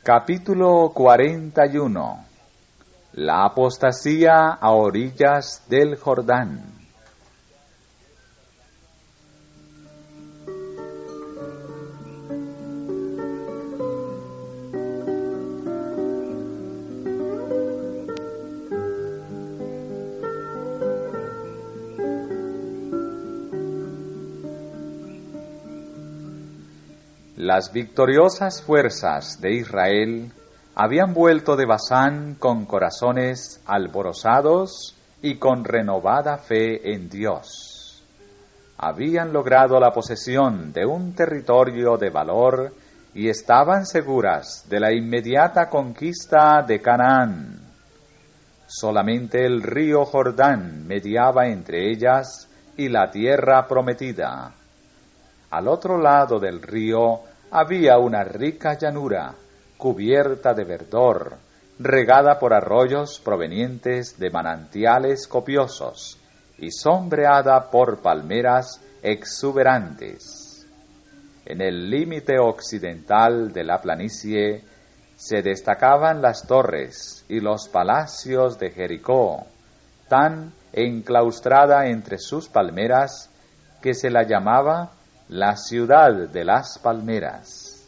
Capítulo 41. La apostasía a orillas del Jordán. Las victoriosas fuerzas de Israel habían vuelto de Basán con corazones alborozados y con renovada fe en Dios. Habían logrado la posesión de un territorio de valor y estaban seguras de la inmediata conquista de Canaán. Solamente el río Jordán mediaba entre ellas y la tierra prometida. Al otro lado del río había una rica llanura, cubierta de verdor, regada por arroyos provenientes de manantiales copiosos y sombreada por palmeras exuberantes. En el límite occidental de la planicie se destacaban las torres y los palacios de Jericó, tan enclaustrada entre sus palmeras que se la llamaba la ciudad de las palmeras.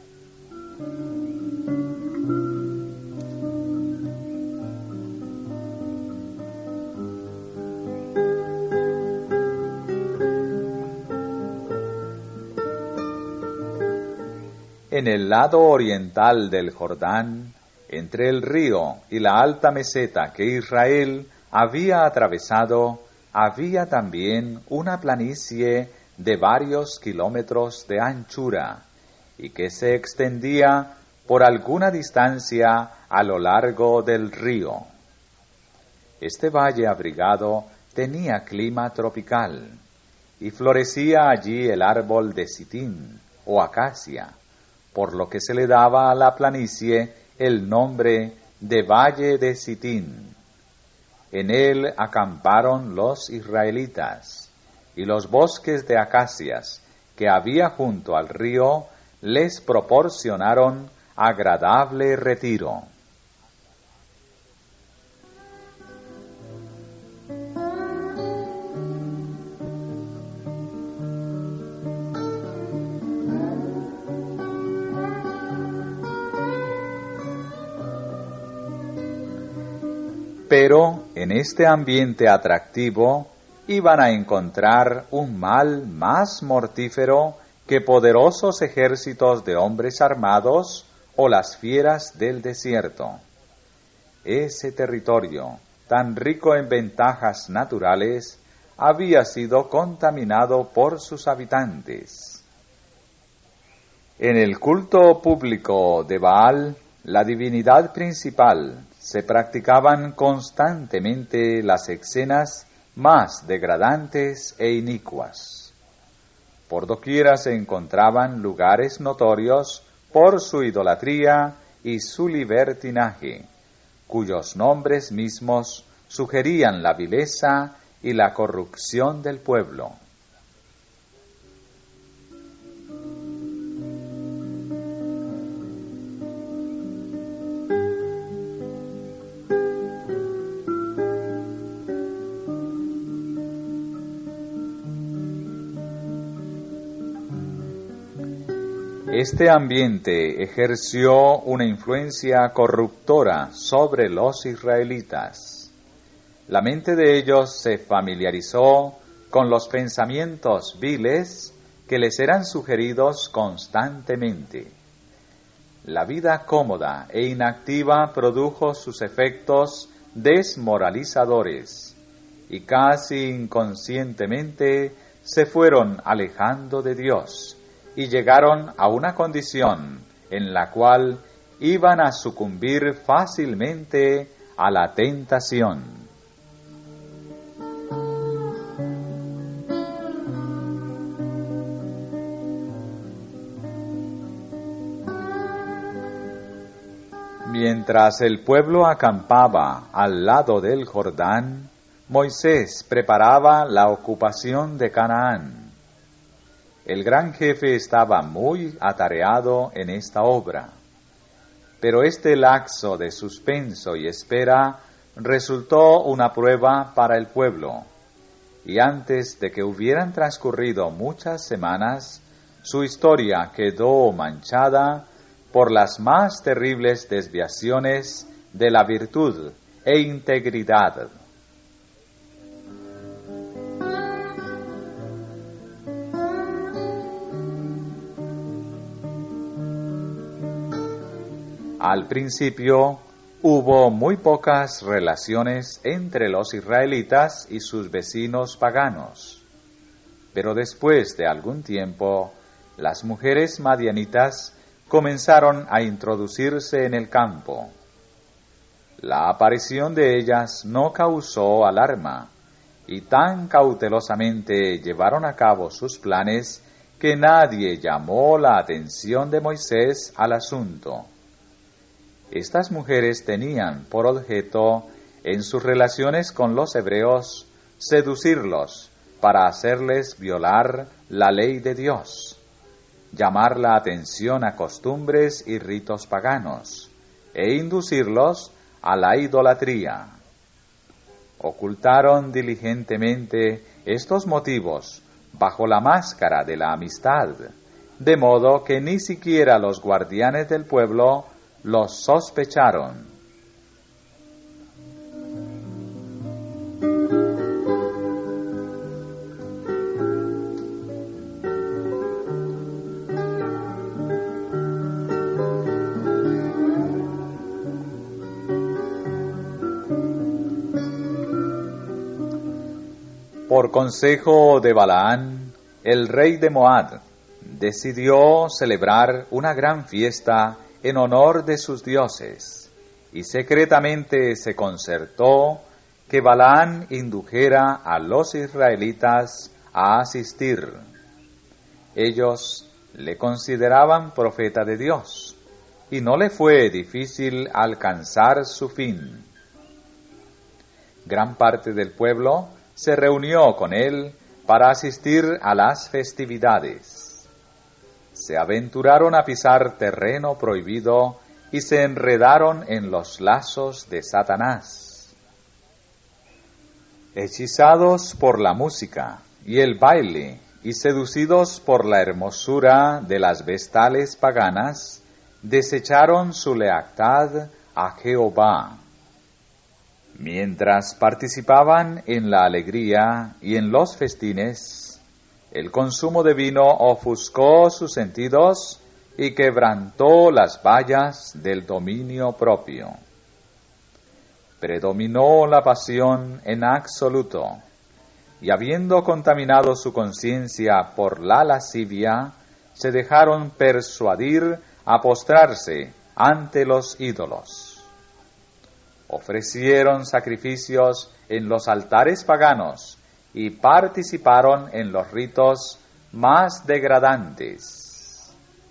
En el lado oriental del Jordán, entre el río y la alta meseta que Israel había atravesado, había también una planicie de varios kilómetros de anchura y que se extendía por alguna distancia a lo largo del río. Este valle abrigado tenía clima tropical y florecía allí el árbol de sitín o acacia, por lo que se le daba a la planicie el nombre de Valle de Sitín. En él acamparon los israelitas, y los bosques de acacias que había junto al río les proporcionaron agradable retiro. Pero en este ambiente atractivo iban a encontrar un mal más mortífero que poderosos ejércitos de hombres armados o las fieras del desierto. Ese territorio, tan rico en ventajas naturales, había sido contaminado por sus habitantes. En el culto público de Baal, la divinidad principal, se practicaban constantemente las escenas más degradantes e inicuas. Por doquiera se encontraban lugares notorios por su idolatría y su libertinaje, cuyos nombres mismos sugerían la vileza y la corrupción del pueblo. Este ambiente ejerció una influencia corruptora sobre los israelitas. La mente de ellos se familiarizó con los pensamientos viles que les eran sugeridos constantemente. La vida cómoda e inactiva produjo sus efectos desmoralizadores y casi inconscientemente se fueron alejando de Dios y llegaron a una condición en la cual iban a sucumbir fácilmente a la tentación. Mientras el pueblo acampaba al lado del Jordán, Moisés preparaba la ocupación de Canaán. El gran jefe estaba muy atareado en esta obra. Pero este lapso de suspenso y espera resultó una prueba para el pueblo, y antes de que hubieran transcurrido muchas semanas, su historia quedó manchada por las más terribles desviaciones de la virtud e integridad. Al principio hubo muy pocas relaciones entre los israelitas y sus vecinos paganos, pero después de algún tiempo, las mujeres madianitas comenzaron a introducirse en el campo. La aparición de ellas no causó alarma, y tan cautelosamente llevaron a cabo sus planes que nadie llamó la atención de Moisés al asunto. Estas mujeres tenían por objeto, en sus relaciones con los hebreos, seducirlos para hacerles violar la ley de Dios, llamar la atención a costumbres y ritos paganos, e inducirlos a la idolatría. Ocultaron diligentemente estos motivos bajo la máscara de la amistad, de modo que ni siquiera los guardianes del pueblo los sospecharon. Por consejo de Balaán, el rey de Moab decidió celebrar una gran fiesta en honor de sus dioses, y secretamente se concertó que Balaán indujera a los israelitas a asistir. Ellos le consideraban profeta de Dios, y no le fue difícil alcanzar su fin. Gran parte del pueblo se reunió con él para asistir a las festividades. Se aventuraron a pisar terreno prohibido y se enredaron en los lazos de Satanás. Hechizados por la música y el baile y seducidos por la hermosura de las vestales paganas, desecharon su lealtad a Jehová. Mientras participaban en la alegría y en los festines, el consumo de vino ofuscó sus sentidos y quebrantó las vallas del dominio propio. Predominó la pasión en absoluto, y habiendo contaminado su conciencia por la lascivia, se dejaron persuadir a postrarse ante los ídolos. Ofrecieron sacrificios en los altares paganos y participaron en los ritos más degradantes.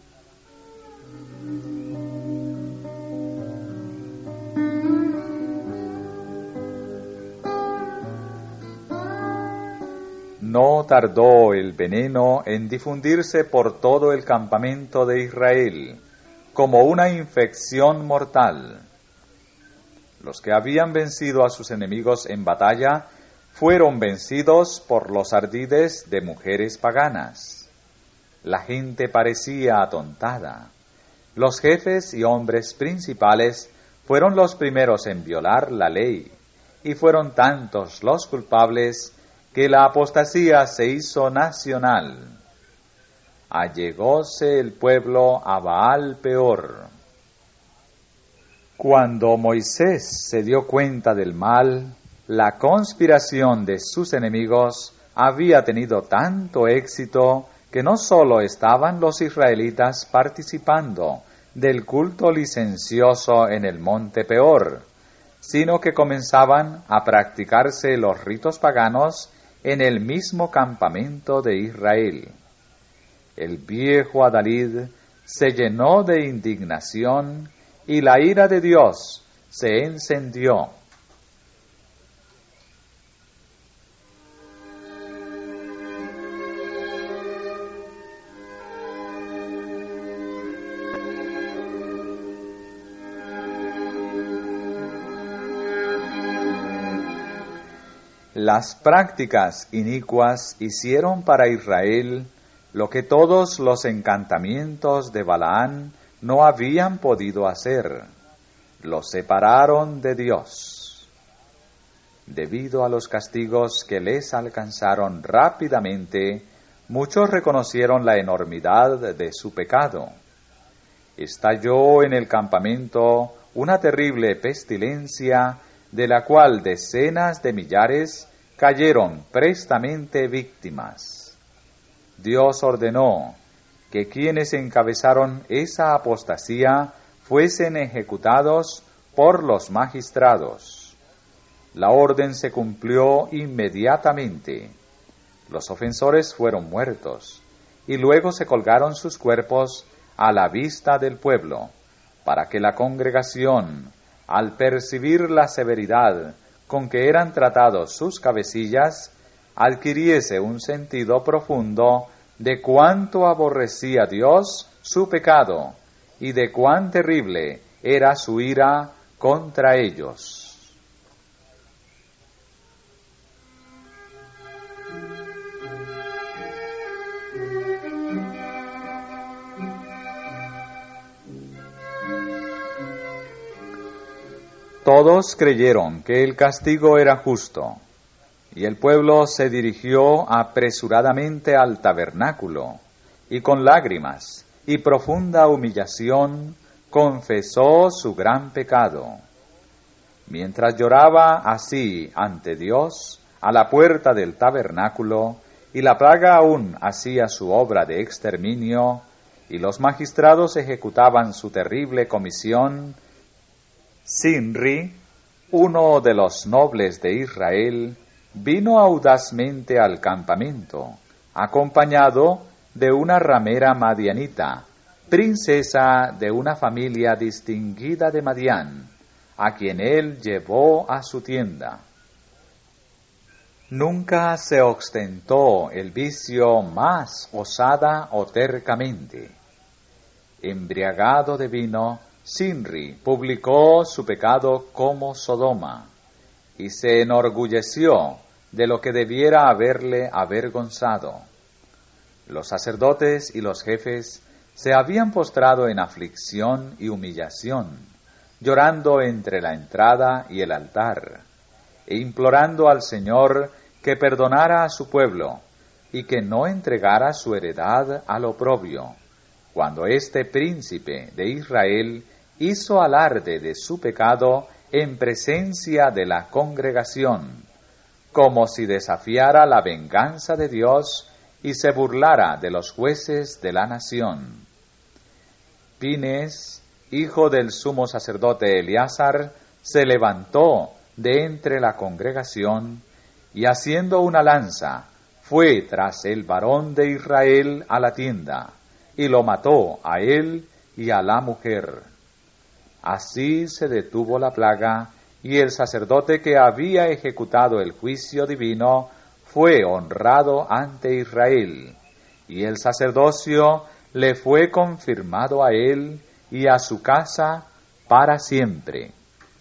No tardó el veneno en difundirse por todo el campamento de Israel, como una infección mortal. Los que habían vencido a sus enemigos en batalla fueron vencidos por los ardides de mujeres paganas. La gente parecía atontada. Los jefes y hombres principales fueron los primeros en violar la ley, y fueron tantos los culpables que la apostasía se hizo nacional. Allegóse el pueblo a Baal Peor. Cuando Moisés se dio cuenta del mal, la conspiración de sus enemigos había tenido tanto éxito que no solo estaban los israelitas participando del culto licencioso en el monte Peor, sino que comenzaban a practicarse los ritos paganos en el mismo campamento de Israel. El viejo adalid se llenó de indignación y la ira de Dios se encendió. Las prácticas inicuas hicieron para Israel lo que todos los encantamientos de Balaán no habían podido hacer. Los separaron de Dios. Debido a los castigos que les alcanzaron rápidamente, muchos reconocieron la enormidad de su pecado. Estalló en el campamento una terrible pestilencia, de la cual decenas de millares cayeron prestamente víctimas. Dios ordenó que quienes encabezaron esa apostasía fuesen ejecutados por los magistrados. La orden se cumplió inmediatamente. Los ofensores fueron muertos, y luego se colgaron sus cuerpos a la vista del pueblo, para que la congregación, al percibir la severidad con que eran tratados sus cabecillas, adquiriese un sentido profundo de cuánto aborrecía Dios su pecado y de cuán terrible era su ira contra ellos. Todos creyeron que el castigo era justo, y el pueblo se dirigió apresuradamente al tabernáculo, y con lágrimas y profunda humillación confesó su gran pecado. Mientras lloraba así ante Dios a la puerta del tabernáculo, y la plaga aún hacía su obra de exterminio, y los magistrados ejecutaban su terrible comisión, Sinri, uno de los nobles de Israel, vino audazmente al campamento, acompañado de una ramera madianita, princesa de una familia distinguida de Madián, a quien él llevó a su tienda. Nunca se ostentó el vicio más osada o tercamente. Embriagado de vino, Sinri publicó su pecado como Sodoma, y se enorgulleció de lo que debiera haberle avergonzado. Los sacerdotes y los jefes se habían postrado en aflicción y humillación, llorando entre la entrada y el altar, e implorando al Señor que perdonara a su pueblo y que no entregara su heredad al oprobio, cuando este príncipe de Israel hizo alarde de su pecado en presencia de la congregación, como si desafiara la venganza de Dios y se burlara de los jueces de la nación. Pines, hijo del sumo sacerdote Eleazar, se levantó de entre la congregación y, haciendo una lanza, fue tras el varón de Israel a la tienda y lo mató a él y a la mujer. Así se detuvo la plaga, y el sacerdote que había ejecutado el juicio divino fue honrado ante Israel, y el sacerdocio le fue confirmado a él y a su casa para siempre.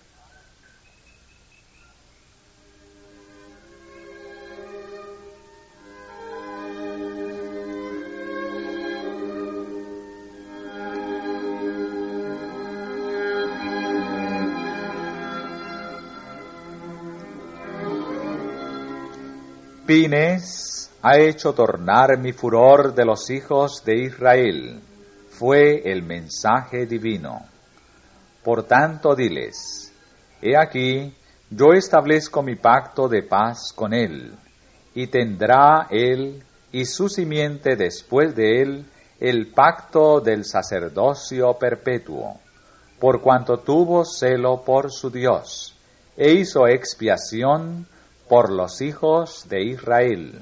Pines ha hecho tornar mi furor de los hijos de Israel, fue el mensaje divino. Por tanto diles, he aquí, yo establezco mi pacto de paz con él, y tendrá él y su simiente después de él el pacto del sacerdocio perpetuo, por cuanto tuvo celo por su Dios, e hizo expiación por los hijos de Israel.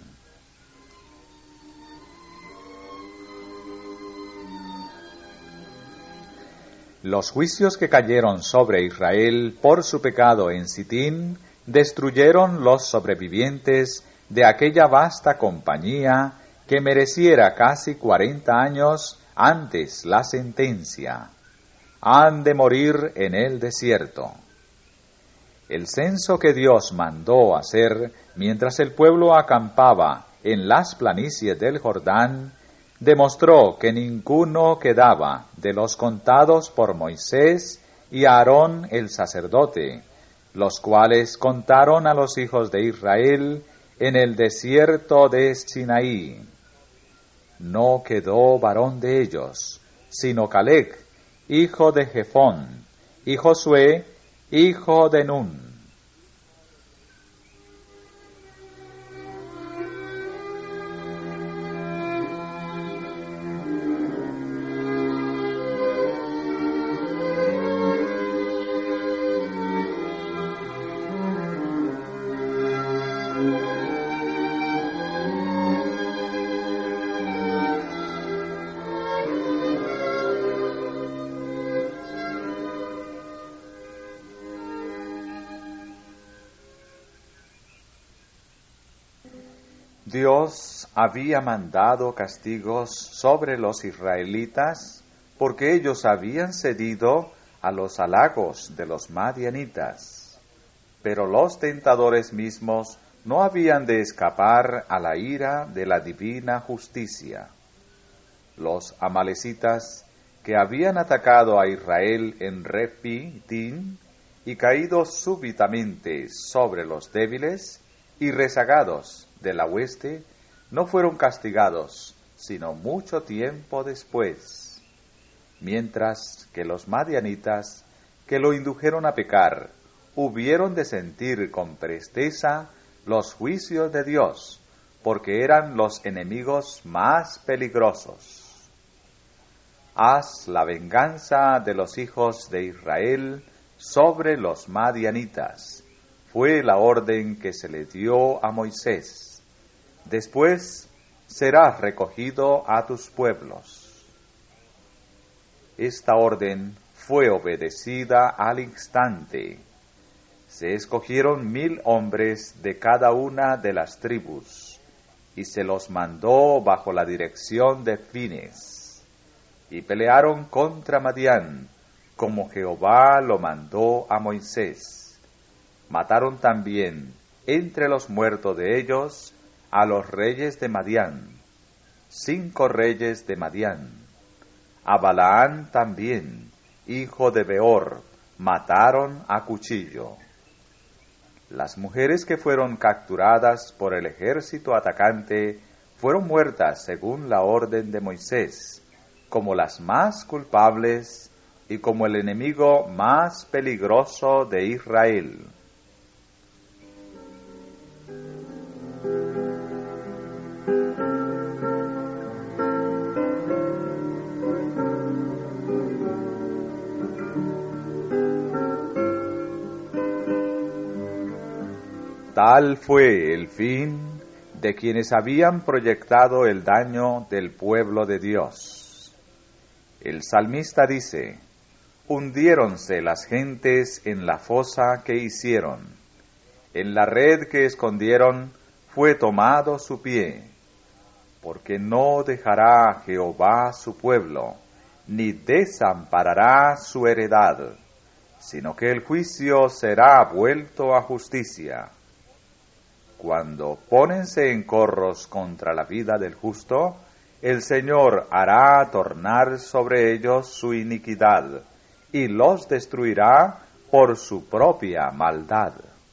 Los juicios que cayeron sobre Israel por su pecado en Sitín destruyeron los sobrevivientes de aquella vasta compañía que mereciera casi 40 años antes la sentencia. Han de morir en el desierto. El censo que Dios mandó hacer mientras el pueblo acampaba en las planicies del Jordán demostró que ninguno quedaba de los contados por Moisés y Aarón el sacerdote, los cuales contaron a los hijos de Israel en el desierto de Sinaí. No quedó varón de ellos, sino Caleb, hijo de Jefón, y Josué, hijo de Nun. Dios había mandado castigos sobre los israelitas porque ellos habían cedido a los halagos de los madianitas. Pero los tentadores mismos no habían de escapar a la ira de la divina justicia. Los amalecitas, que habían atacado a Israel en Refidim y caído súbitamente sobre los débiles y rezagados de la hueste, no fueron castigados, sino mucho tiempo después, mientras que los madianitas, que lo indujeron a pecar, hubieron de sentir con presteza los juicios de Dios, porque eran los enemigos más peligrosos. Haz la venganza de los hijos de Israel sobre los madianitas, fue la orden que se le dio a Moisés. Después serás recogido a tus pueblos. Esta orden fue obedecida al instante. Se escogieron 1000 hombres de cada una de las tribus, y se los mandó bajo la dirección de Fines, y pelearon contra Madián, como Jehová lo mandó a Moisés. Mataron también entre los muertos de ellos a los reyes de Madián, 5 reyes de Madián. A Balaán también, hijo de Beor, mataron a cuchillo. Las mujeres que fueron capturadas por el ejército atacante fueron muertas según la orden de Moisés, como las más culpables y como el enemigo más peligroso de Israel. Tal fue el fin de quienes habían proyectado el daño del pueblo de Dios. El salmista dice: hundiéronse las gentes en la fosa que hicieron, en la red que escondieron fue tomado su pie, porque no dejará Jehová su pueblo, ni desamparará su heredad, sino que el juicio será vuelto a justicia. Cuando pónense en corros contra la vida del justo, el Señor hará tornar sobre ellos su iniquidad, y los destruirá por su propia maldad.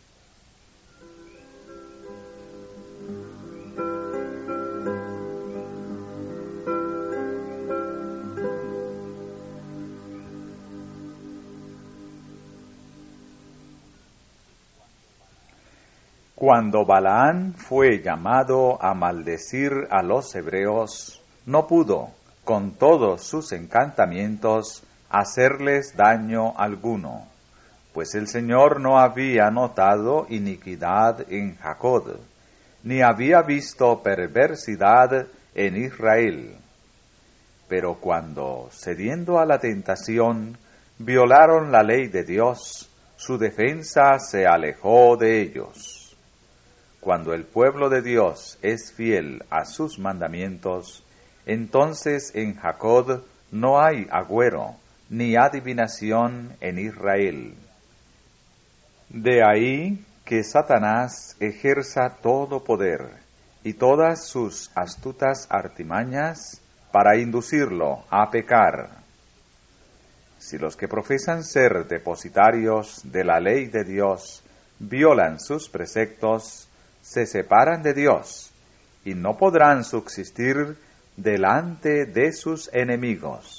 Cuando Balaán fue llamado a maldecir a los hebreos, no pudo, con todos sus encantamientos, hacerles daño alguno, pues el Señor no había notado iniquidad en Jacob, ni había visto perversidad en Israel. Pero cuando, cediendo a la tentación, violaron la ley de Dios, su defensa se alejó de ellos. Cuando el pueblo de Dios es fiel a sus mandamientos, entonces en Jacob no hay agüero, ni adivinación en Israel. De ahí que Satanás ejerza todo poder y todas sus astutas artimañas para inducirlo a pecar. Si los que profesan ser depositarios de la ley de Dios violan sus preceptos, se separan de Dios y no podrán subsistir delante de sus enemigos.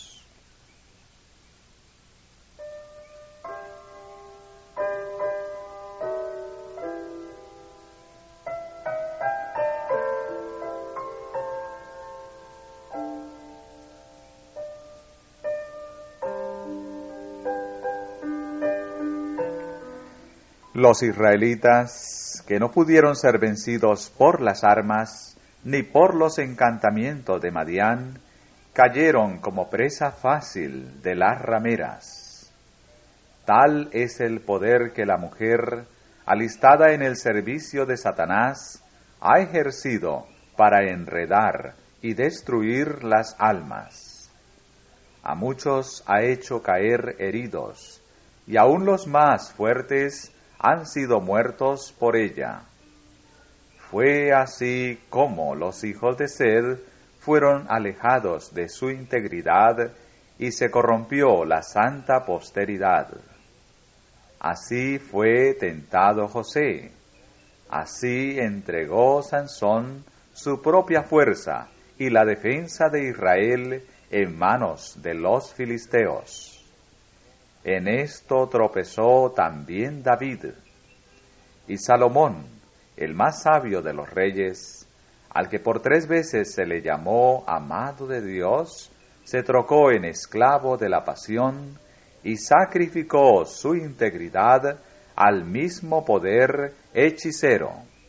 Los israelitas, que no pudieron ser vencidos por las armas ni por los encantamientos de Madián, cayeron como presa fácil de las rameras. Tal es el poder que la mujer, alistada en el servicio de Satanás, ha ejercido para enredar y destruir las almas. A muchos ha hecho caer heridos, y aun los más fuertes han sido muertos por ella. Fue así como los hijos de Sed fueron alejados de su integridad y se corrompió la santa posteridad. Así fue tentado José. Así entregó Sansón su propia fuerza y la defensa de Israel en manos de los filisteos. En esto tropezó también David. Y Salomón, el más sabio de los reyes, al que por 3 veces se le llamó amado de Dios, se trocó en esclavo de la pasión y sacrificó su integridad al mismo poder hechicero.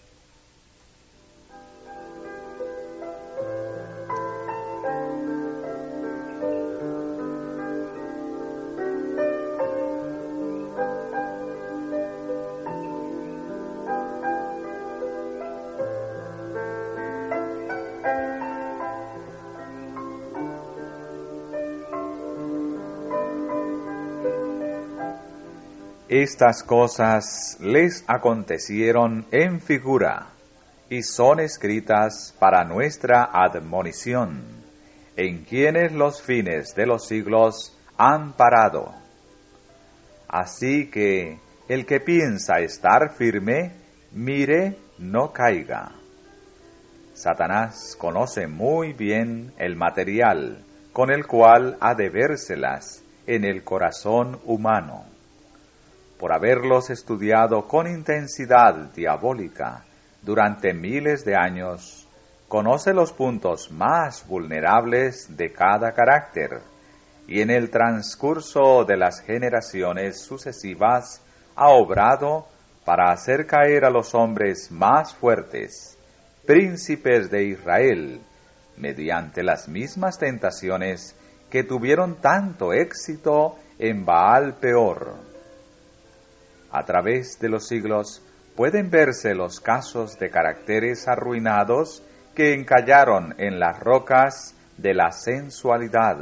Estas cosas les acontecieron en figura, y son escritas para nuestra admonición, en quienes los fines de los siglos han parado. Así que el que piensa estar firme, mire, no caiga. Satanás conoce muy bien el material con el cual ha de vérselas en el corazón humano. Por haberlos estudiado con intensidad diabólica durante miles de años, conoce los puntos más vulnerables de cada carácter, y en el transcurso de las generaciones sucesivas ha obrado para hacer caer a los hombres más fuertes, príncipes de Israel, mediante las mismas tentaciones que tuvieron tanto éxito en Baal Peor. A través de los siglos pueden verse los casos de caracteres arruinados que encallaron en las rocas de la sensualidad.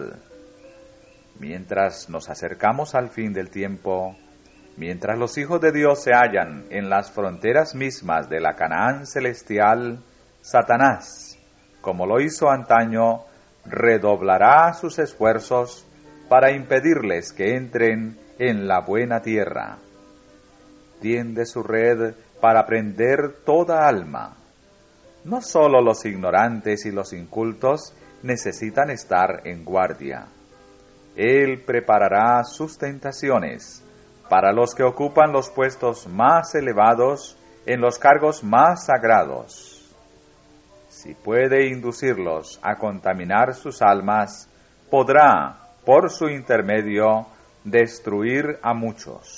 Mientras nos acercamos al fin del tiempo, mientras los hijos de Dios se hallan en las fronteras mismas de la Canaán celestial, Satanás, como lo hizo antaño, redoblará sus esfuerzos para impedirles que entren en la buena tierra. Tiende su red para prender toda alma. No solo los ignorantes y los incultos necesitan estar en guardia. Él preparará sus tentaciones para los que ocupan los puestos más elevados en los cargos más sagrados. Si puede inducirlos a contaminar sus almas, podrá, por su intermedio, destruir a muchos.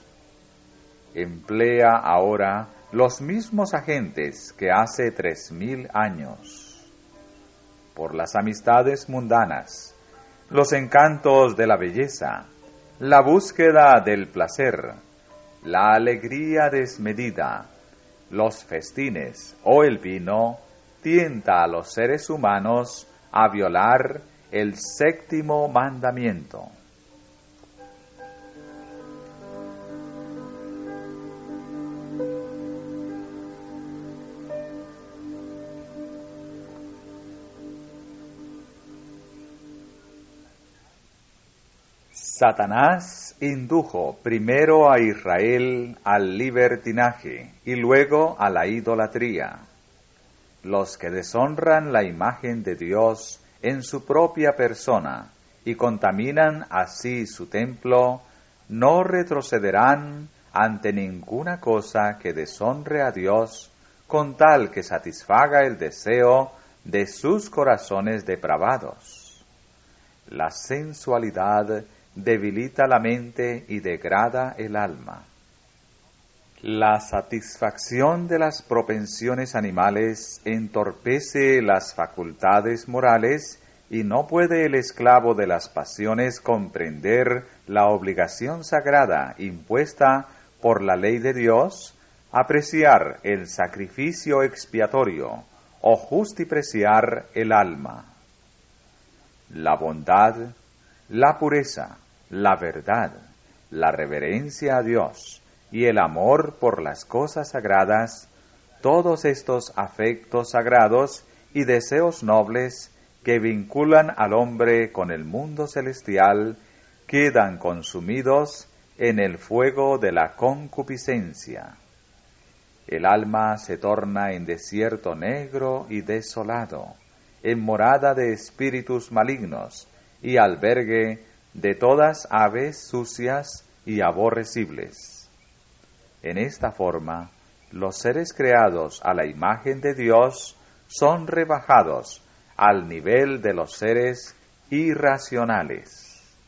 Emplea ahora los mismos agentes que hace 3000 años. Por las amistades mundanas, los encantos de la belleza, la búsqueda del placer, la alegría desmedida, los festines o el vino, tienta a los seres humanos a violar el 7º mandamiento. Satanás indujo primero a Israel al libertinaje y luego a la idolatría. Los que deshonran la imagen de Dios en su propia persona y contaminan así su templo, no retrocederán ante ninguna cosa que deshonre a Dios, con tal que satisfaga el deseo de sus corazones depravados. La sensualidad debilita la mente y degrada el alma. La satisfacción de las propensiones animales entorpece las facultades morales y no puede el esclavo de las pasiones comprender la obligación sagrada impuesta por la ley de Dios, apreciar el sacrificio expiatorio o justipreciar el alma. La bondad, la pureza, la verdad, la reverencia a Dios y el amor por las cosas sagradas, todos estos afectos sagrados y deseos nobles que vinculan al hombre con el mundo celestial, quedan consumidos en el fuego de la concupiscencia. El alma se torna en desierto negro y desolado, en morada de espíritus malignos y albergue de todas aves sucias y aborrecibles. En esta forma, los seres creados a la imagen de Dios son rebajados al nivel de los seres irracionales.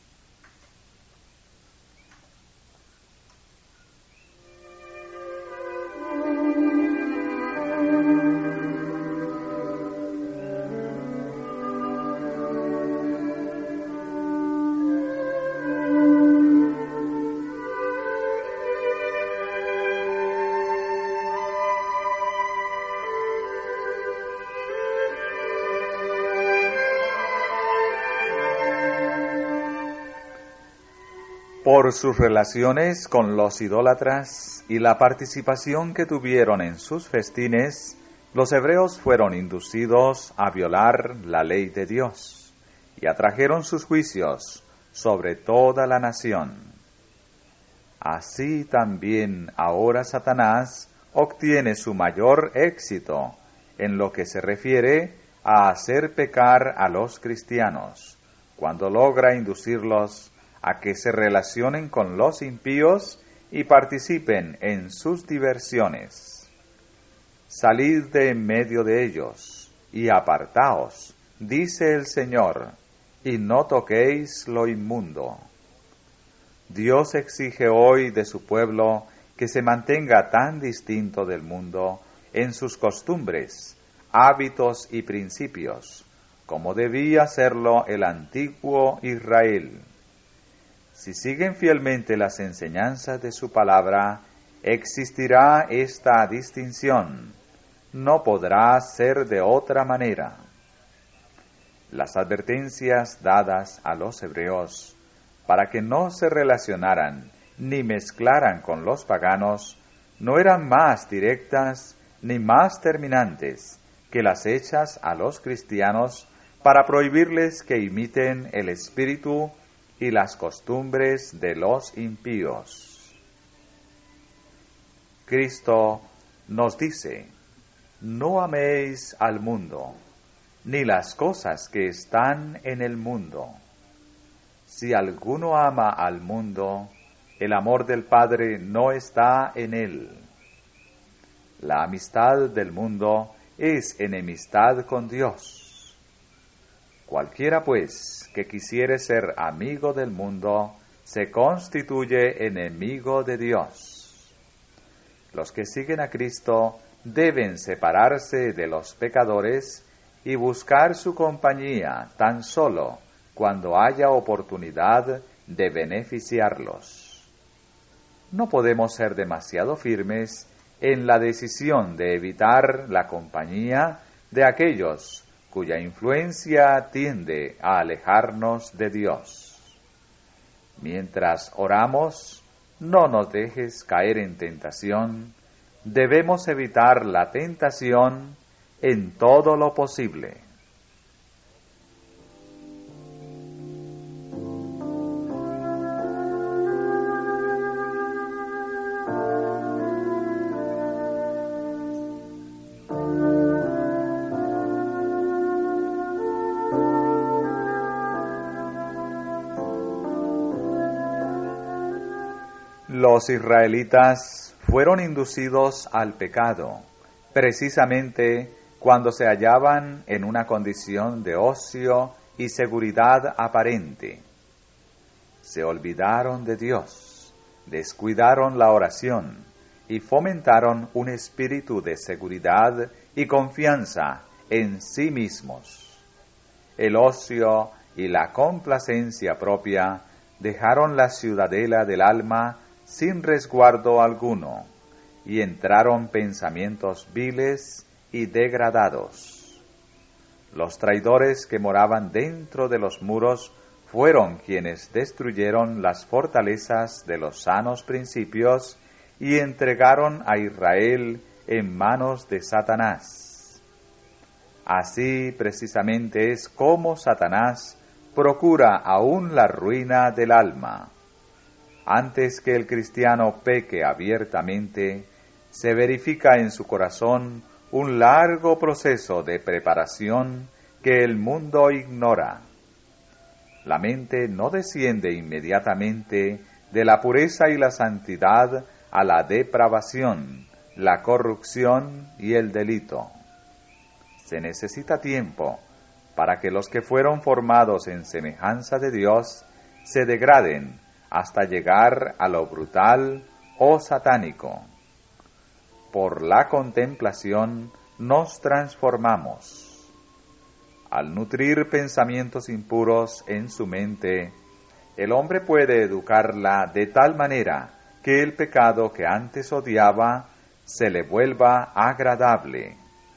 Por sus relaciones con los idólatras y la participación que tuvieron en sus festines, los hebreos fueron inducidos a violar la ley de Dios y atrajeron sus juicios sobre toda la nación. Así también ahora Satanás obtiene su mayor éxito en lo que se refiere a hacer pecar a los cristianos, cuando logra inducirlos a que se relacionen con los impíos y participen en sus diversiones. Salid de en medio de ellos y apartaos, dice el Señor, y no toquéis lo inmundo. Dios exige hoy de su pueblo que se mantenga tan distinto del mundo en sus costumbres, hábitos y principios, como debía hacerlo el antiguo Israel. Si siguen fielmente las enseñanzas de su palabra, existirá esta distinción. No podrá ser de otra manera. Las advertencias dadas a los hebreos para que no se relacionaran ni mezclaran con los paganos no eran más directas ni más terminantes que las hechas a los cristianos para prohibirles que imiten el espíritu y las costumbres de los impíos. Cristo nos dice: no améis al mundo, ni las cosas que están en el mundo. Si alguno ama al mundo, el amor del Padre no está en él. La amistad del mundo es enemistad con Dios. Cualquiera, pues, que quisiere ser amigo del mundo, se constituye enemigo de Dios. Los que siguen a Cristo deben separarse de los pecadores y buscar su compañía tan solo cuando haya oportunidad de beneficiarlos. No podemos ser demasiado firmes en la decisión de evitar la compañía de aquellos cuya influencia tiende a alejarnos de Dios. Mientras oramos, no nos dejes caer en tentación. Debemos evitar la tentación en todo lo posible. Los israelitas fueron inducidos al pecado, precisamente cuando se hallaban en una condición de ocio y seguridad aparente. Se olvidaron de Dios, descuidaron la oración y fomentaron un espíritu de seguridad y confianza en sí mismos. El ocio y la complacencia propia dejaron la ciudadela del alma sin resguardo alguno, y entraron pensamientos viles y degradados. Los traidores que moraban dentro de los muros fueron quienes destruyeron las fortalezas de los sanos principios y entregaron a Israel en manos de Satanás. Así precisamente es como Satanás procura aún la ruina del alma. Antes que el cristiano peque abiertamente, se verifica en su corazón un largo proceso de preparación que el mundo ignora. La mente no desciende inmediatamente de la pureza y la santidad a la depravación, la corrupción y el delito. Se necesita tiempo para que los que fueron formados en semejanza de Dios se degraden hasta llegar a lo brutal o satánico. Por la contemplación nos transformamos. Al nutrir pensamientos impuros en su mente, el hombre puede educarla de tal manera que el pecado que antes odiaba se le vuelva agradable.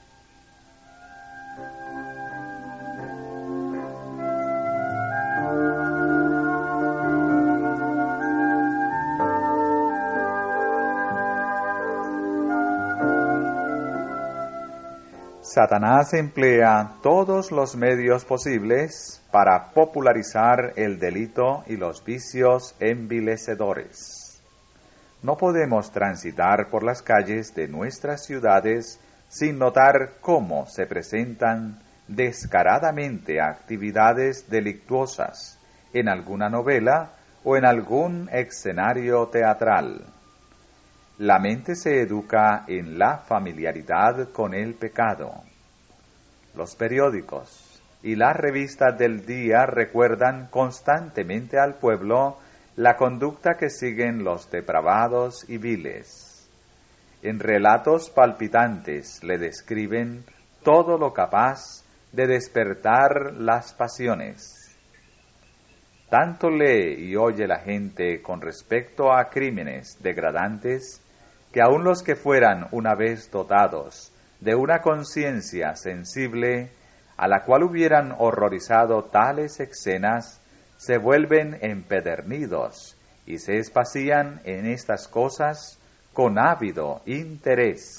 Satanás emplea todos los medios posibles para popularizar el delito y los vicios envilecedores. No podemos transitar por las calles de nuestras ciudades sin notar cómo se presentan descaradamente actividades delictuosas en alguna novela o en algún escenario teatral. La mente se educa en la familiaridad con el pecado. Los periódicos y las revistas del día recuerdan constantemente al pueblo la conducta que siguen los depravados y viles. En relatos palpitantes le describen todo lo capaz de despertar las pasiones. Tanto lee y oye la gente con respecto a crímenes degradantes, que aun los que fueran una vez dotados de una conciencia sensible, a la cual hubieran horrorizado tales escenas, se vuelven empedernidos y se espacían en estas cosas con ávido interés.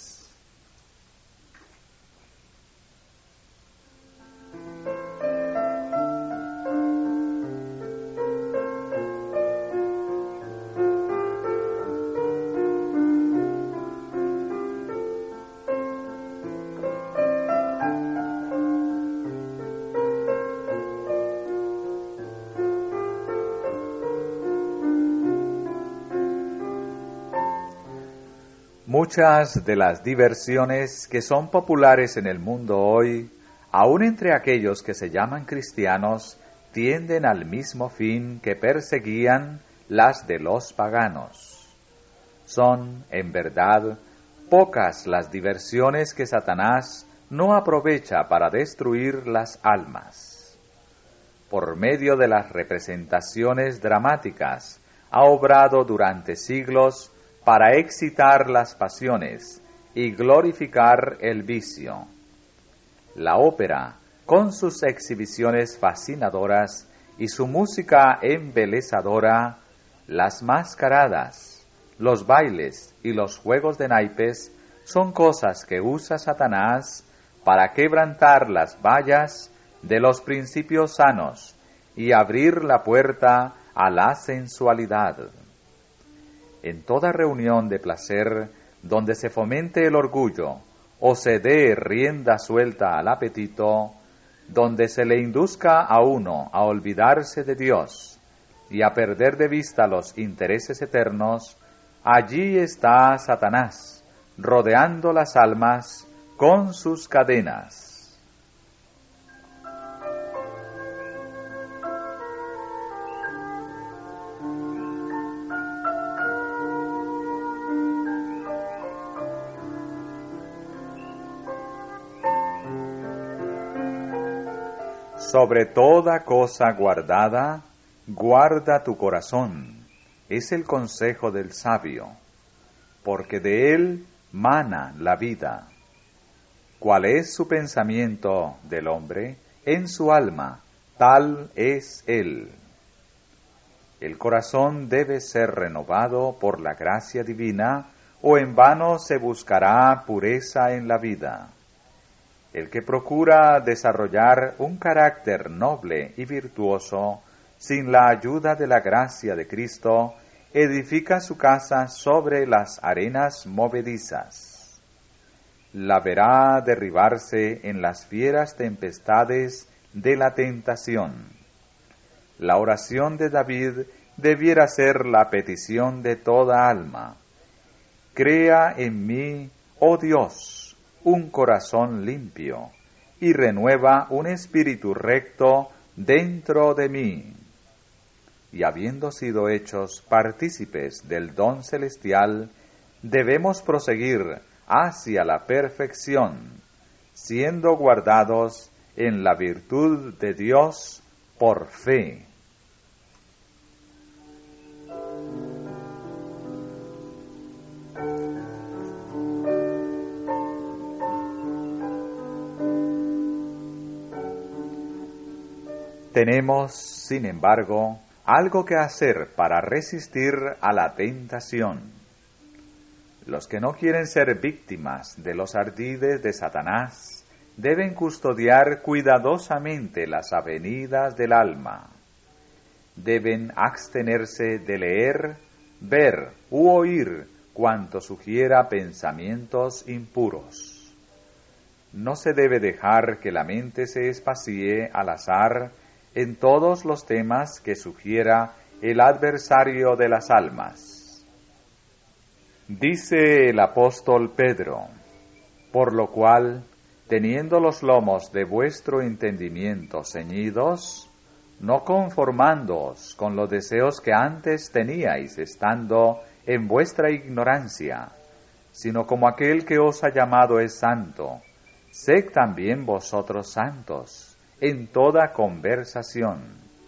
Muchas de las diversiones que son populares en el mundo hoy, aun entre aquellos que se llaman cristianos, tienden al mismo fin que perseguían las de los paganos. Son, en verdad, pocas las diversiones que Satanás no aprovecha para destruir las almas. Por medio de las representaciones dramáticas, ha obrado durante siglos para excitar las pasiones y glorificar el vicio. La ópera, con sus exhibiciones fascinadoras y su música embelezadora, las mascaradas, los bailes y los juegos de naipes son cosas que usa Satanás para quebrantar las vallas de los principios sanos y abrir la puerta a la sensualidad. En toda reunión de placer donde se fomente el orgullo o se dé rienda suelta al apetito, donde se le induzca a uno a olvidarse de Dios y a perder de vista los intereses eternos, allí está Satanás, rodeando las almas con sus cadenas. Sobre toda cosa guardada, guarda tu corazón, es el consejo del sabio, porque de él mana la vida. ¿Cuál es su pensamiento del hombre? En su alma, tal es él. El corazón debe ser renovado por la gracia divina, o en vano se buscará pureza en la vida. El que procura desarrollar un carácter noble y virtuoso, sin la ayuda de la gracia de Cristo, edifica su casa sobre las arenas movedizas. La verá derribarse en las fieras tempestades de la tentación. La oración de David debiera ser la petición de toda alma. Crea en mí, oh Dios, un corazón limpio, y renueva un espíritu recto dentro de mí. Y habiendo sido hechos partícipes del don celestial, debemos proseguir hacia la perfección, siendo guardados en la virtud de Dios por fe. Tenemos, sin embargo, algo que hacer para resistir a la tentación. Los que no quieren ser víctimas de los ardides de Satanás deben custodiar cuidadosamente las avenidas del alma. Deben abstenerse de leer, ver u oír cuanto sugiera pensamientos impuros. No se debe dejar que la mente se espacíe al azar en todos los temas que sugiera el adversario de las almas. Dice el apóstol Pedro: por lo cual, teniendo los lomos de vuestro entendimiento ceñidos, no conformándoos con los deseos que antes teníais estando en vuestra ignorancia, sino como aquel que os ha llamado es santo, sed también vosotros santos en toda conversación.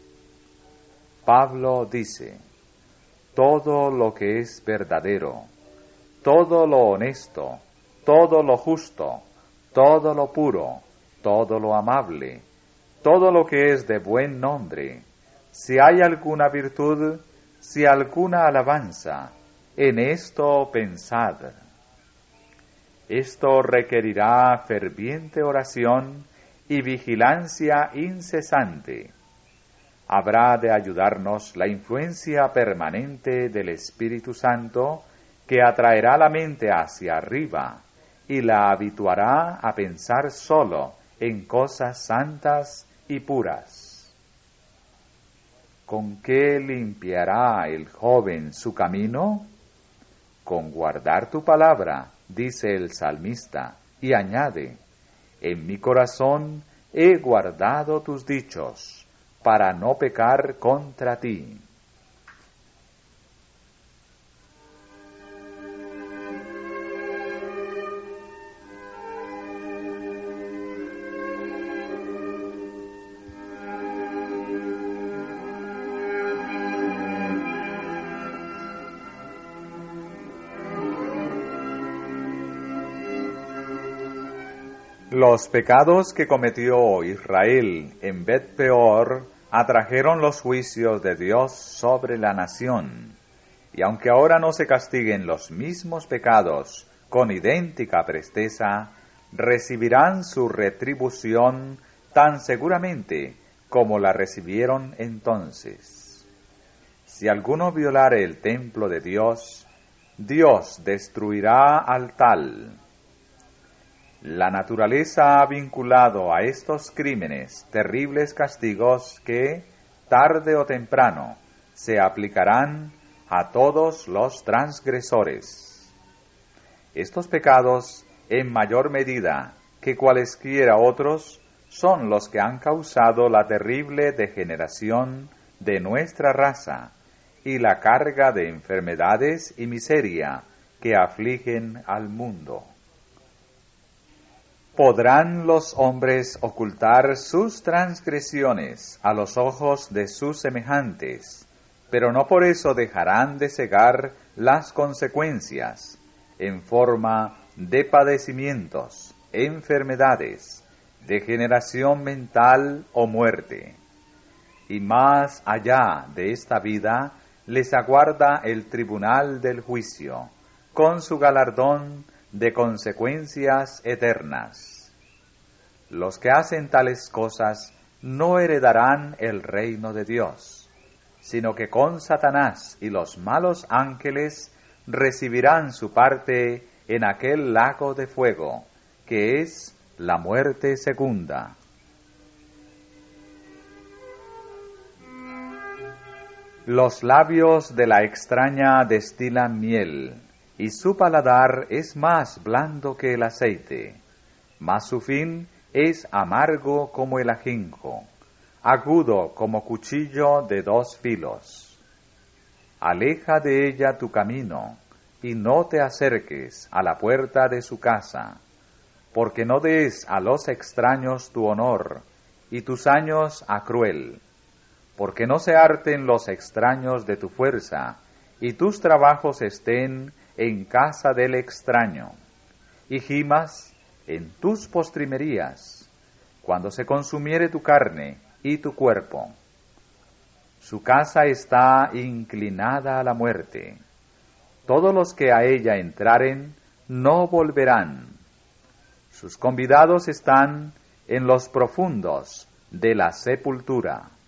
Pablo dice: todo lo que es verdadero, todo lo honesto, todo lo justo, todo lo puro, todo lo amable, todo lo que es de buen nombre, si hay alguna virtud, si alguna alabanza, en esto pensad. Esto requerirá ferviente oración y vigilancia incesante. Habrá de ayudarnos la influencia permanente del Espíritu Santo, que atraerá la mente hacia arriba y la habituará a pensar solo en cosas santas y puras. ¿Con qué limpiará el joven su camino? Con guardar tu palabra, dice el salmista, y añade: en mi corazón he guardado tus dichos, para no pecar contra ti. Los pecados que cometió Israel en Bet-peor atrajeron los juicios de Dios sobre la nación, y aunque ahora no se castiguen los mismos pecados con idéntica presteza, recibirán su retribución tan seguramente como la recibieron entonces. Si alguno violare el templo de Dios, Dios destruirá al tal. La naturaleza ha vinculado a estos crímenes terribles castigos que, tarde o temprano, se aplicarán a todos los transgresores. Estos pecados, en mayor medida que cualesquiera otros, son los que han causado la terrible degeneración de nuestra raza y la carga de enfermedades y miseria que afligen al mundo. ¿Podrán los hombres ocultar sus transgresiones a los ojos de sus semejantes? Pero no por eso dejarán de cegar las consecuencias en forma de padecimientos, enfermedades, degeneración mental o muerte. Y más allá de esta vida les aguarda el tribunal del juicio, con su galardón de consecuencias eternas. Los que hacen tales cosas no heredarán el reino de Dios, sino que con Satanás y los malos ángeles recibirán su parte en aquel lago de fuego, que es la muerte segunda. Los labios de la extraña destilan miel, y su paladar es más blando que el aceite, mas su fin es amargo como el ajenjo, agudo como cuchillo de 2 filos. Aleja de ella tu camino, y no te acerques a la puerta de su casa, porque no des a los extraños tu honor, y tus años a cruel, porque no se harten los extraños de tu fuerza, y tus trabajos estén en casa del extraño, y gimas en tus postrimerías, cuando se consumiere tu carne y tu cuerpo. Su casa está inclinada a la muerte. Todos los que a ella entraren no volverán. Sus convidados están en los profundos de la sepultura.